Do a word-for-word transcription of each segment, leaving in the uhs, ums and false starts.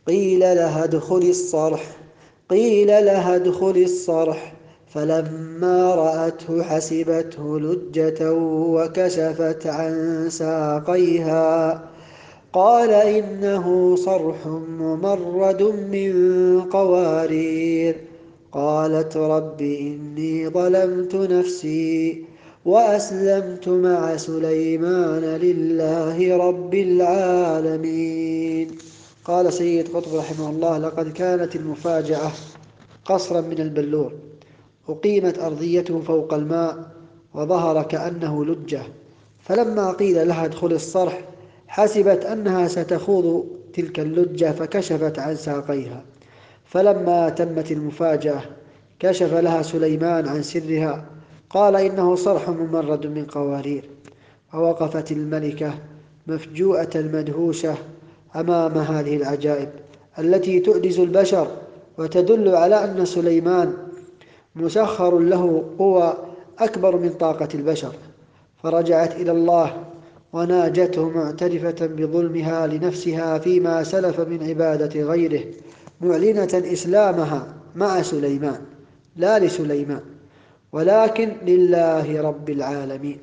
قيل لها ادخل الصرح قيل لها ادخل الصرح فلما رأته حسبته لجة وكشفت عن ساقيها قال إنه صرح ممرد من قوارير. قالت رب إني ظلمت نفسي وأسلمت مع سليمان لله رب العالمين. قال سيد قطب رحمه الله: لقد كانت المفاجأة قصرا من البلور، أقيمت أرضيته فوق الماء وظهر كأنه لجة، فلما قيل لها ادخل الصرح حسبت أنها ستخوض تلك اللجة فكشفت عن ساقيها. فلما تمت المفاجأة كشف لها سليمان عن سرها، قال إنه صرح ممرد من قوارير. فوقفت الملكة مفجوءة مدهوشة أمام هذه العجائب التي تعجز البشر وتدل على أن سليمان مسخر له قوى أكبر من طاقة البشر. فرجعت إلى الله وناجته معترفة بظلمها لنفسها فيما سلف من عبادة غيره، معلنة إسلامها مع سليمان، لا لسليمان ولكن لله رب العالمين.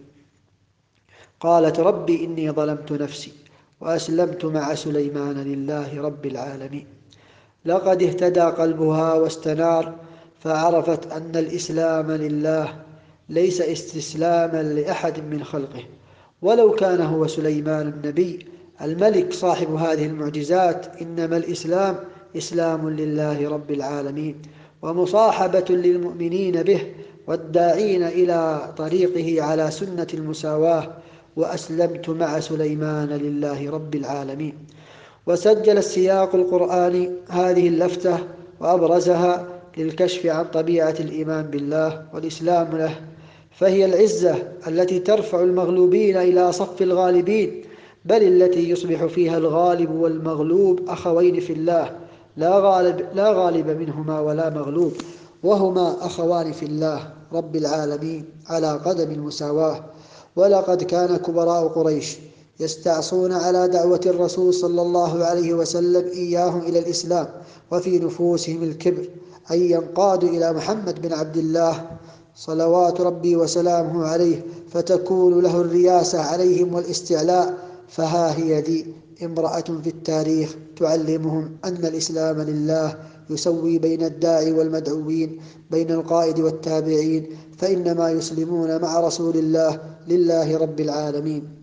قالت رب إني ظلمت نفسي وأسلمت مع سليمان لله رب العالمين. لقد اهتدى قلبها واستنار، فعرفت أن الإسلام لله ليس استسلاما لأحد من خلقه، ولو كان هو سليمان النبي الملك صاحب هذه المعجزات، إنما الإسلام إسلام لله رب العالمين ومصاحبة للمؤمنين به والداعين إلى طريقه على سنة المساواة. وأسلمت مع سليمان لله رب العالمين. وسجل السياق القرآني هذه اللفتة وأبرزها للكشف عن طبيعة الإيمان بالله والإسلام له، فهي العزة التي ترفع المغلوبين إلى صف الغالبين، بل التي يصبح فيها الغالب والمغلوب أخوين في الله، لا غالب, لا غالب منهما ولا مغلوب، وهما أخوان في الله رب العالمين على قدم المساواة. ولقد كان كبراء قريش يستعصون على دعوة الرسول صلى الله عليه وسلم إياهم إلى الإسلام، وفي نفوسهم الكبر أن ينقادوا إلى محمد بن عبد الله صلوات ربي وسلامه عليه، فتكون له الرياسة عليهم والاستعلاء. فها هي ذي امرأة في التاريخ تعلمهم أن الإسلام لله، يسوي بين الداعي والمدعوين، بين القائد والتابعين، فإنما يسلمون مع رسول الله لله رب العالمين.